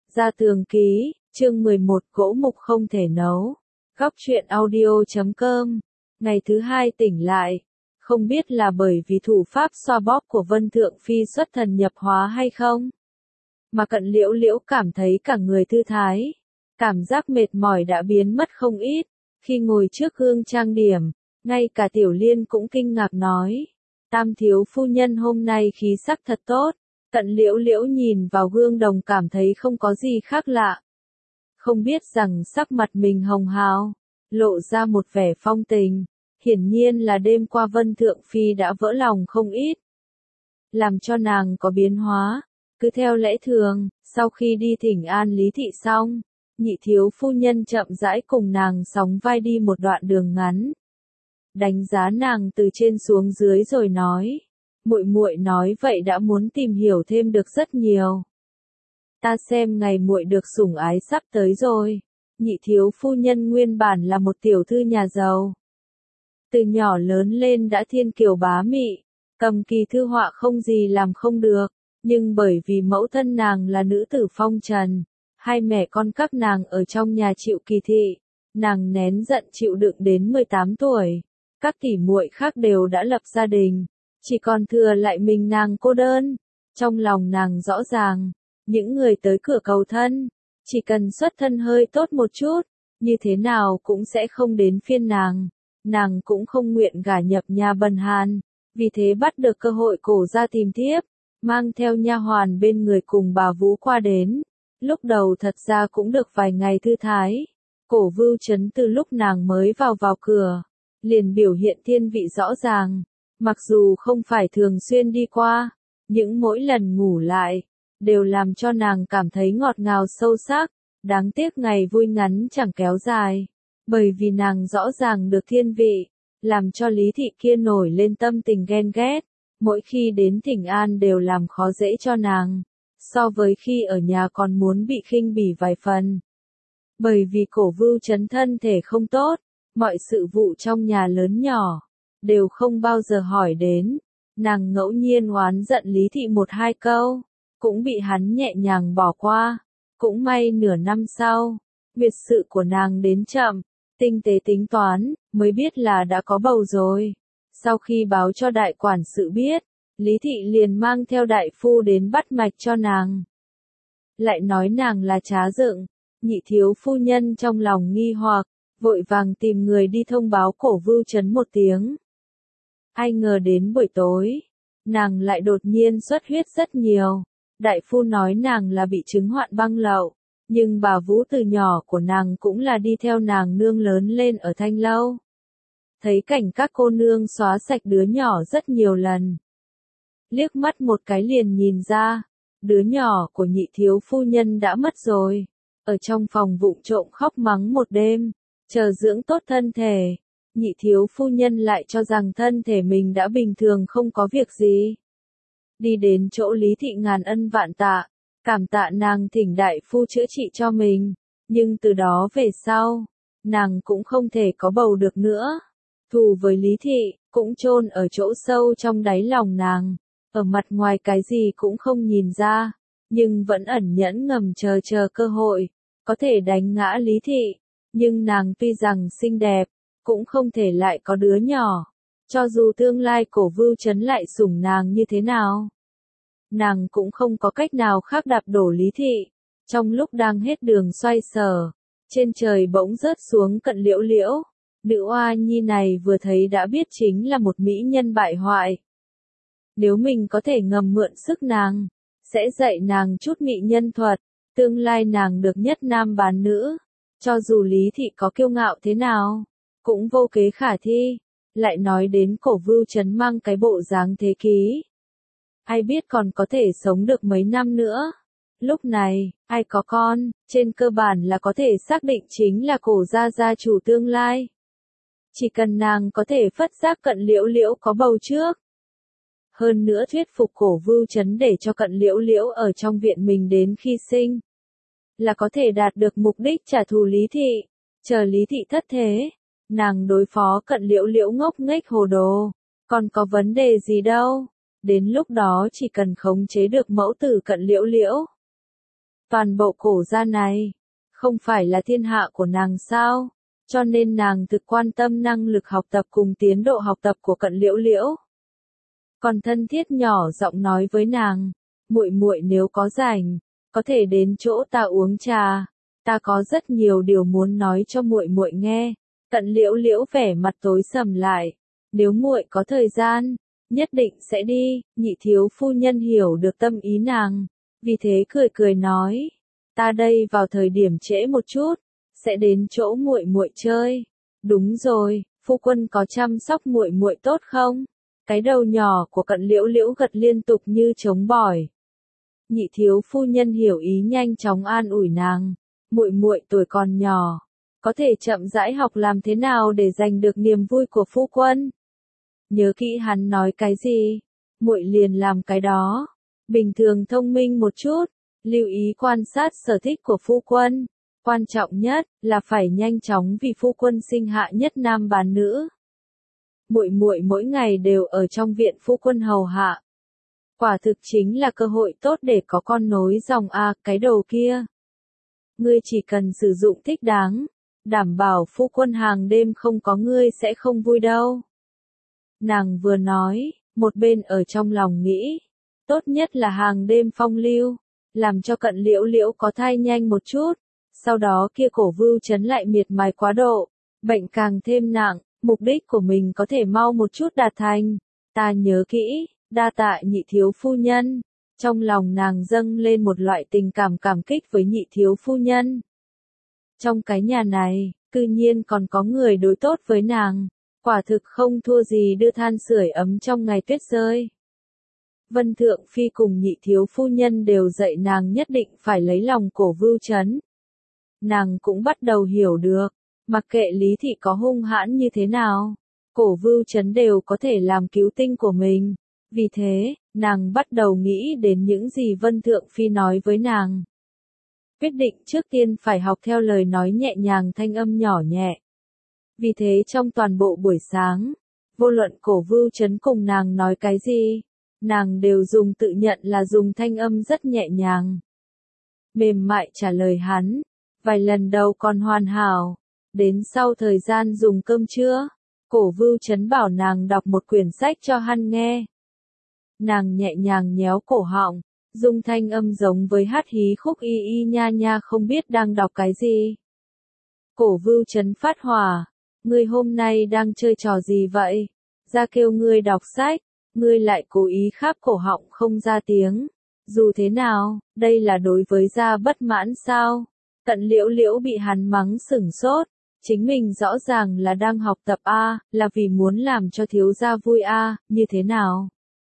Gia Tường Ký, chương 11 gỗ mục không thể nấu. Góc truyện audio.com. Ngày thứ hai tỉnh lại. Không biết là bởi vì thủ pháp xoa bóp của Vân Thượng Phi xuất thần nhập hóa hay không? Mà Cận Liễu Liễu cảm thấy cả người thư thái. Cảm giác mệt mỏi đã biến mất không ít. Khi ngồi trước gương trang điểm, ngay cả Tiểu Liên cũng kinh ngạc nói. Tam thiếu phu nhân hôm nay khí sắc thật tốt. Cận Liễu Liễu nhìn vào gương đồng cảm thấy không có gì khác lạ. Không biết rằng sắc mặt mình hồng hào, lộ ra một vẻ phong tình, hiển nhiên là đêm qua Vân Thượng Phi đã vỡ lòng không ít. Làm cho nàng có biến hóa, cứ theo lẽ thường, sau khi đi thỉnh an Lý Thị xong, nhị thiếu phu nhân chậm rãi cùng nàng sóng vai đi một đoạn đường ngắn. Đánh giá nàng từ trên xuống dưới rồi nói. Muội muội nói vậy đã muốn tìm hiểu thêm được rất nhiều. Ta xem ngày muội được sủng ái sắp tới rồi. Nhị thiếu phu nhân nguyên bản là một tiểu thư nhà giàu. Từ nhỏ lớn lên đã thiên kiều bá mị, cầm kỳ thư họa không gì làm không được, nhưng bởi vì mẫu thân nàng là nữ tử phong trần, hai mẹ con các nàng ở trong nhà chịu kỳ thị, nàng nén giận chịu đựng đến 18 tuổi. Các tỷ muội khác đều đã lập gia đình. Chỉ còn thừa lại mình nàng cô đơn. Trong lòng nàng rõ ràng, những người tới cửa cầu thân, chỉ cần xuất thân hơi tốt một chút, như thế nào cũng sẽ không đến phiên nàng. Nàng cũng không nguyện gả nhập nhà bần hàn, vì thế bắt được cơ hội cổ ra tìm thiếp, mang theo nha hoàn bên người cùng bà Vũ qua đến. Lúc đầu thật ra cũng được vài ngày thư thái. Cổ Vưu Chấn từ lúc nàng mới vào cửa, liền biểu hiện thiên vị rõ ràng. Mặc dù không phải thường xuyên đi qua, những mỗi lần ngủ lại, đều làm cho nàng cảm thấy ngọt ngào sâu sắc, đáng tiếc ngày vui ngắn chẳng kéo dài, bởi vì nàng rõ ràng được thiên vị, làm cho Lý Thị kia nổi lên tâm tình ghen ghét, mỗi khi đến thỉnh an đều làm khó dễ cho nàng, so với khi ở nhà còn muốn bị khinh bỉ vài phần. Bởi vì Cổ Vưu Chấn thân thể không tốt, mọi sự vụ trong nhà lớn nhỏ đều không bao giờ hỏi đến, nàng ngẫu nhiên oán giận Lý Thị một hai câu, cũng bị hắn nhẹ nhàng bỏ qua. Cũng may nửa năm sau, biệt sự của nàng đến chậm, tinh tế tính toán, mới biết là đã có bầu rồi. Sau khi báo cho đại quản sự biết, Lý Thị liền mang theo đại phu đến bắt mạch cho nàng. Lại nói nàng là trá dựng, nhị thiếu phu nhân trong lòng nghi hoặc, vội vàng tìm người đi thông báo Cổ Vưu Chấn một tiếng. Ai ngờ đến buổi tối, nàng lại đột nhiên xuất huyết rất nhiều. Đại phu nói nàng là bị chứng hoạn băng lậu, nhưng bà Vũ từ nhỏ của nàng cũng là đi theo nàng nương lớn lên ở Thanh Lâu. Thấy cảnh các cô nương xóa sạch đứa nhỏ rất nhiều lần. Liếc mắt một cái liền nhìn ra, đứa nhỏ của nhị thiếu phu nhân đã mất rồi. Ở trong phòng vụng trộm khóc mắng một đêm, chờ dưỡng tốt thân thể. Nhị thiếu phu nhân lại cho rằng thân thể mình đã bình thường không có việc gì. Đi đến chỗ Lý Thị ngàn ân vạn tạ, cảm tạ nàng thỉnh đại phu chữa trị cho mình, nhưng từ đó về sau, nàng cũng không thể có bầu được nữa. Thù với Lý Thị, cũng chôn ở chỗ sâu trong đáy lòng nàng, ở mặt ngoài cái gì cũng không nhìn ra, nhưng vẫn ẩn nhẫn ngầm chờ cơ hội, có thể đánh ngã Lý Thị, nhưng nàng tuy rằng xinh đẹp, cũng không thể lại có đứa nhỏ. Cho dù tương lai Cổ Vưu Chấn lại sủng nàng như thế nào, nàng cũng không có cách nào khác đạp đổ Lý Thị. Trong lúc đang hết đường xoay sở, trên trời bỗng rớt xuống Cận Liễu Liễu. Nữ oa nhi này vừa thấy đã biết chính là một mỹ nhân bại hoại. Nếu mình có thể ngầm mượn sức nàng, sẽ dạy nàng chút mỹ nhân thuật, tương lai nàng được nhất nam bán nữ. Cho dù Lý Thị có kiêu ngạo thế nào, cũng vô kế khả thi. Lại nói đến Cổ Vưu Chấn mang cái bộ dáng thế ký, ai biết còn có thể sống được mấy năm nữa. Lúc này, ai có con, trên cơ bản là có thể xác định chính là Cổ gia gia chủ tương lai. Chỉ cần nàng có thể phất giác Cận Liễu Liễu có bầu trước. Hơn nữa thuyết phục Cổ Vưu Chấn để cho Cận Liễu Liễu ở trong viện mình đến khi sinh, là có thể đạt được mục đích trả thù Lý Thị. Chờ Lý Thị thất thế, nàng đối phó Cận Liễu Liễu ngốc nghếch hồ đồ, còn có vấn đề gì đâu. Đến lúc đó chỉ cần khống chế được mẫu tử Cận Liễu Liễu, Toàn bộ cổ gia này, không phải là thiên hạ của nàng sao? Cho nên nàng thực quan tâm năng lực học tập cùng tiến độ học tập của Cận Liễu Liễu. Còn thân thiết nhỏ giọng nói với nàng, muội muội nếu có rảnh, có thể đến chỗ ta uống trà, ta có rất nhiều điều muốn nói cho muội muội nghe. Cận Liễu Liễu vẻ mặt tối sầm lại, nếu muội có thời gian, nhất định sẽ đi. Nhị thiếu phu nhân hiểu được tâm ý nàng, vì thế cười cười nói, ta đây vào thời điểm trễ một chút, sẽ đến chỗ muội muội chơi. Đúng rồi, phu quân có chăm sóc muội muội tốt không? Cái đầu nhỏ của Cận Liễu Liễu gật liên tục như trống bỏi. Nhị thiếu phu nhân hiểu ý nhanh chóng an ủi nàng, muội muội tuổi còn nhỏ, có thể chậm rãi học làm thế nào để giành được niềm vui của phu quân. Nhớ kỹ hắn nói cái gì, muội liền làm cái đó. Bình thường thông minh một chút, lưu ý quan sát sở thích của phu quân. Quan trọng nhất là phải nhanh chóng vì phu quân sinh hạ nhất nam bán nữ. Muội muội mỗi ngày đều ở trong viện phu quân hầu hạ. Quả thực chính là cơ hội tốt để có con nối dòng a, cái đầu kia. Ngươi chỉ cần sử dụng thích đáng, đảm bảo phu quân hàng đêm không có ngươi sẽ không vui đâu. Nàng vừa nói, một bên ở trong lòng nghĩ, tốt nhất là hàng đêm phong lưu, làm cho Cận Liễu Liễu có thai nhanh một chút, sau đó kia Cổ Vưu Chấn lại miệt mài quá độ, bệnh càng thêm nặng, mục đích của mình có thể mau một chút đạt thành. Ta nhớ kỹ, đa tạ nhị thiếu phu nhân. Trong lòng nàng dâng lên một loại tình cảm cảm kích với nhị thiếu phu nhân. Trong cái nhà này, cư nhiên còn có người đối tốt với nàng, quả thực không thua gì đưa than sưởi ấm trong ngày tuyết rơi. Vân Thượng Phi cùng nhị thiếu phu nhân đều dạy nàng nhất định phải lấy lòng Cổ Vưu Chấn. Nàng cũng bắt đầu hiểu được, mặc kệ Lý Thị có hung hãn như thế nào, Cổ Vưu Chấn đều có thể làm cứu tinh của mình. Vì thế, nàng bắt đầu nghĩ đến những gì Vân Thượng Phi nói với nàng. Quyết định trước tiên phải học theo lời nói nhẹ nhàng thanh âm nhỏ nhẹ. Vì thế trong toàn bộ buổi sáng, vô luận Cổ Vưu Chấn cùng nàng nói cái gì, nàng đều dùng tự nhận là dùng thanh âm rất nhẹ nhàng. Mềm mại trả lời hắn, vài lần đầu còn hoàn hảo, đến sau thời gian dùng cơm trưa, Cổ Vưu Chấn bảo nàng đọc một quyển sách cho hắn nghe. Nàng nhẹ nhàng nhéo cổ họng, dùng thanh âm giống với hát hí khúc y y nha nha không biết đang đọc cái gì. Cổ Vưu Chấn phát hỏa, ngươi hôm nay đang chơi trò gì vậy? Ra kêu ngươi đọc sách, ngươi lại cố ý kháp cổ họng không ra tiếng. Dù thế nào, đây là đối với gia bất mãn sao? Cận Liễu Liễu bị hắn mắng sửng sốt, chính mình rõ ràng là đang học tập a, là vì muốn làm cho thiếu gia vui a, như thế nào?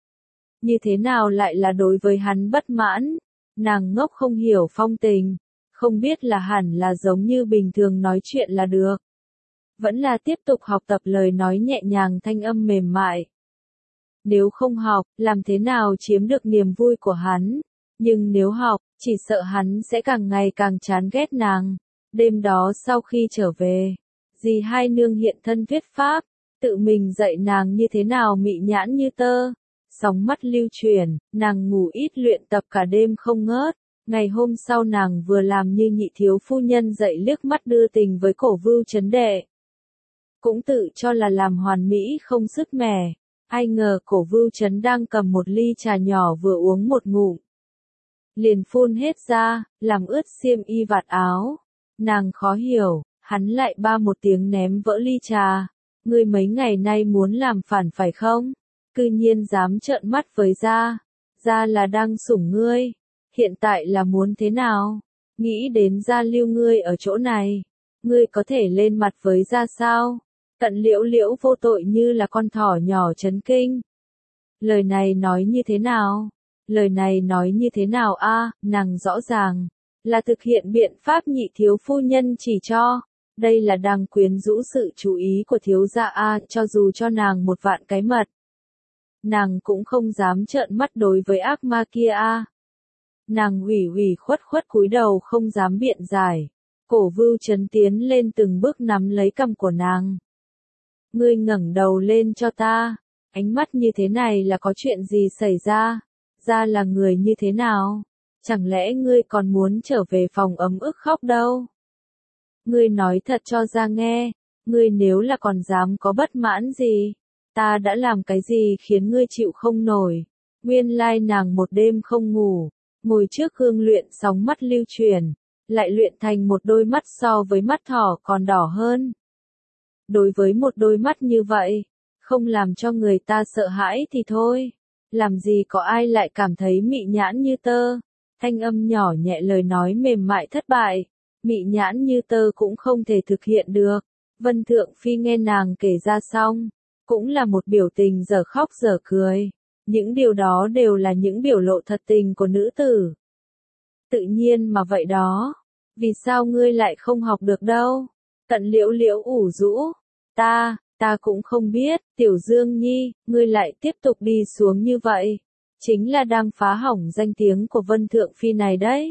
Như thế nào lại là đối với hắn bất mãn? Nàng ngốc không hiểu phong tình, không biết là hẳn là giống như bình thường nói chuyện là được. Vẫn là tiếp tục học tập lời nói nhẹ nhàng thanh âm mềm mại. Nếu không học, làm thế nào chiếm được niềm vui của hắn? Nhưng nếu học, chỉ sợ hắn sẽ càng ngày càng chán ghét nàng. Đêm đó sau khi trở về, dì hai nương hiện thân thuyết pháp, tự mình dạy nàng như thế nào mị nhãn như tơ. Sóng mắt lưu chuyển, nàng ngủ ít luyện tập cả đêm không ngớt. Ngày hôm sau nàng vừa làm như nhị thiếu phu nhân dạy liếc mắt đưa tình với Cổ Vưu Chấn đệ. Cũng tự cho là làm hoàn mỹ không sức mẻ. Ai ngờ Cổ Vưu Chấn đang cầm một ly trà nhỏ vừa uống một ngụm, liền phun hết ra, làm ướt xiêm y vạt áo. Nàng khó hiểu, hắn lại ba một tiếng ném vỡ ly trà. Ngươi mấy ngày nay muốn làm phản phải không? Cư nhiên dám trợn mắt với gia, gia là đang sủng ngươi, hiện tại là muốn thế nào? Nghĩ đến gia lưu ngươi ở chỗ này, ngươi có thể lên mặt với gia sao? Cận Liễu Liễu vô tội như là con thỏ nhỏ chấn kinh. Lời này nói như thế nào? Lời này nói như thế nào a? Nàng rõ ràng là thực hiện biện pháp nhị thiếu phu nhân chỉ cho. Đây là đang quyến rũ sự chú ý của thiếu gia a, cho dù cho nàng một vạn cái mật, nàng cũng không dám trợn mắt đối với ác ma kia a. Nàng ủy khuất cúi đầu không dám biện giải. Cổ Vưu Chấn tiến lên từng bước nắm lấy cằm của nàng. Ngươi ngẩng đầu lên cho ta, ánh mắt như thế này là có chuyện gì xảy ra? Ra là người như thế nào? Chẳng lẽ ngươi còn muốn trở về phòng ấm ức khóc đâu? Ngươi nói thật cho ra nghe, ngươi nếu là còn dám có bất mãn gì, ta đã làm cái gì khiến ngươi chịu không nổi? Nguyên lai nàng một đêm không ngủ, ngồi trước gương luyện sóng mắt lưu chuyển, lại luyện thành một đôi mắt so với mắt thỏ còn đỏ hơn. Đối với một đôi mắt như vậy, không làm cho người ta sợ hãi thì thôi, làm gì có ai lại cảm thấy mị nhãn như tơ. Thanh âm nhỏ nhẹ lời nói mềm mại thất bại, mị nhãn như tơ cũng không thể thực hiện được. Vân Thượng Phi nghe nàng kể ra xong, cũng là một biểu tình dở khóc dở cười. Những điều đó đều là những biểu lộ thật tình của nữ tử. Tự nhiên mà vậy đó. Vì sao ngươi lại không học được đâu? Cận Liễu Liễu ủ rũ. Ta cũng không biết, Tiểu Dương Nhi, ngươi lại tiếp tục đi xuống như vậy. Chính là đang phá hỏng danh tiếng của Vân Thượng Phi này đấy.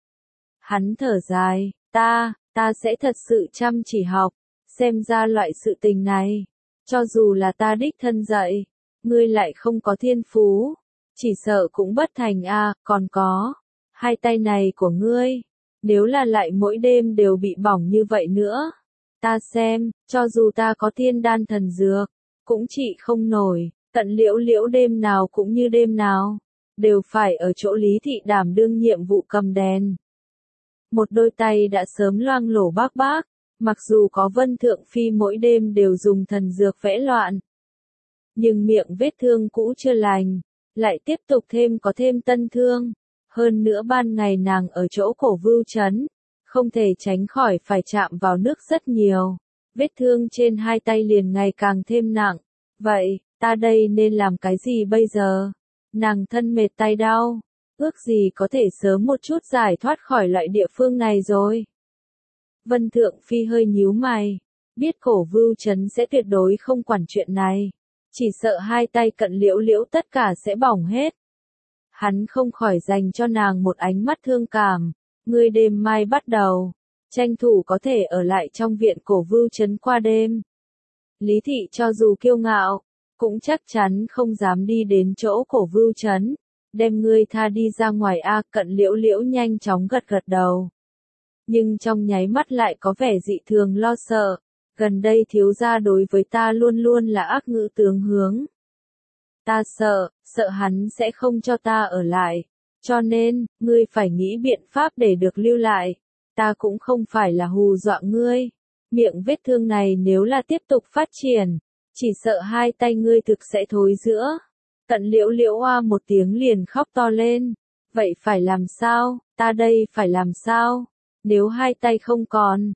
Hắn thở dài, ta sẽ thật sự chăm chỉ học, xem ra loại sự tình này. Cho dù là ta đích thân dạy, ngươi lại không có thiên phú, chỉ sợ cũng bất thành a. Còn có, hai tay này của ngươi, nếu là lại mỗi đêm đều bị bỏng như vậy nữa, ta xem, cho dù ta có thiên đan thần dược, cũng trị không nổi. Cận Liễu Liễu đêm nào cũng như đêm nào, đều phải ở chỗ Lý Thị đảm đương nhiệm vụ cầm đèn. Một đôi tay đã sớm loang lổ bác bác, mặc dù có Vân Thượng Phi mỗi đêm đều dùng thần dược vẽ loạn. Nhưng miệng vết thương cũ chưa lành, lại tiếp tục có thêm tân thương. Hơn nữa ban ngày nàng ở chỗ Cổ Vưu Trấn, không thể tránh khỏi phải chạm vào nước rất nhiều. Vết thương trên hai tay liền ngày càng thêm nặng. Vậy, ta đây nên làm cái gì bây giờ? Nàng thân mệt tay đau, ước gì có thể sớm một chút giải thoát khỏi loại địa phương này rồi. Vân Thượng Phi hơi nhíu mày, biết Cổ Vưu Trấn sẽ tuyệt đối không quản chuyện này, chỉ sợ hai tay Cận Liễu Liễu tất cả sẽ bỏng hết. Hắn không khỏi dành cho nàng một ánh mắt thương cảm, ngươi đêm mai bắt đầu, tranh thủ có thể ở lại trong viện Cổ Vưu Trấn qua đêm. Lý Thị cho dù kiêu ngạo, cũng chắc chắn không dám đi đến chỗ Cổ Vưu Trấn, đem ngươi tha đi ra ngoài a. Cận Liễu Liễu nhanh chóng gật gật đầu. Nhưng trong nháy mắt lại có vẻ dị thường lo sợ, gần đây thiếu gia đối với ta luôn luôn là ác ngữ tướng hướng. Ta sợ hắn sẽ không cho ta ở lại, cho nên, ngươi phải nghĩ biện pháp để được lưu lại. Ta cũng không phải là hù dọa ngươi. Miệng vết thương này nếu là tiếp tục phát triển, chỉ sợ hai tay ngươi thực sẽ thối rữa. Cận Liễu Liễu oa một tiếng liền khóc to lên. Vậy phải làm sao? Ta đây phải làm sao? Nếu hai tay không còn,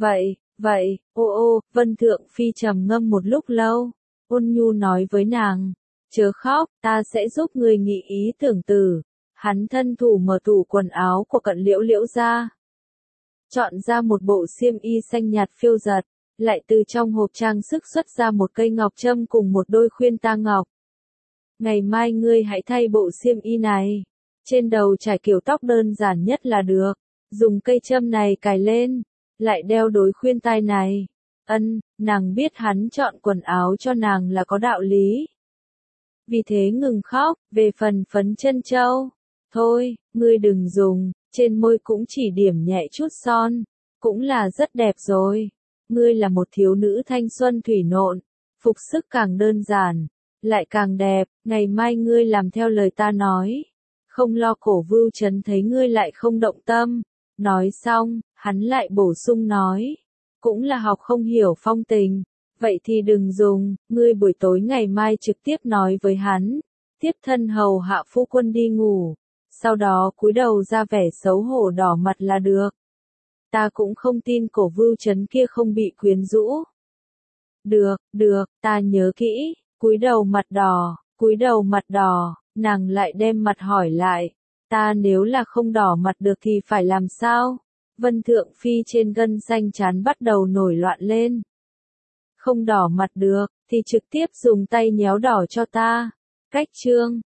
vậy, ô, Vân Thượng Phi trầm ngâm một lúc lâu, ôn nhu nói với nàng, chớ khóc, ta sẽ giúp người nghĩ ý tưởng từ. Hắn thân thủ mở tủ quần áo của Cận Liễu Liễu ra, chọn ra một bộ xiêm y xanh nhạt phiêu giật, lại từ trong hộp trang sức xuất ra một cây ngọc trâm cùng một đôi khuyên ta ngọc. Ngày mai ngươi hãy thay bộ xiêm y này, trên đầu trải kiểu tóc đơn giản nhất là được, dùng cây trâm này cài lên, lại đeo đôi khuyên tai này. Nàng biết hắn chọn quần áo cho nàng là có đạo lý. Vì thế ngừng khóc, về phần phấn chân châu. Thôi, ngươi đừng dùng, trên môi cũng chỉ điểm nhẹ chút son, cũng là rất đẹp rồi. Ngươi là một thiếu nữ thanh xuân thủy nộn, phục sức càng đơn giản, lại càng đẹp, ngày mai ngươi làm theo lời ta nói. Không lo Cổ Vưu Trấn thấy ngươi lại không động tâm. Nói xong, hắn lại bổ sung nói, cũng là học không hiểu phong tình, vậy thì đừng dùng, ngươi buổi tối ngày mai trực tiếp nói với hắn, tiếp thân hầu hạ phu quân đi ngủ, sau đó cúi đầu ra vẻ xấu hổ đỏ mặt là được. Ta cũng không tin Cổ Vưu Trấn kia không bị quyến rũ. Được, ta nhớ kỹ, cúi đầu mặt đỏ, nàng lại đem mặt hỏi lại. Ta nếu là không đỏ mặt được thì phải làm sao? Vân Thượng Phi trên gân xanh trán bắt đầu nổi loạn lên. Không đỏ mặt được, thì trực tiếp dùng tay nhéo đỏ cho ta. Cách chương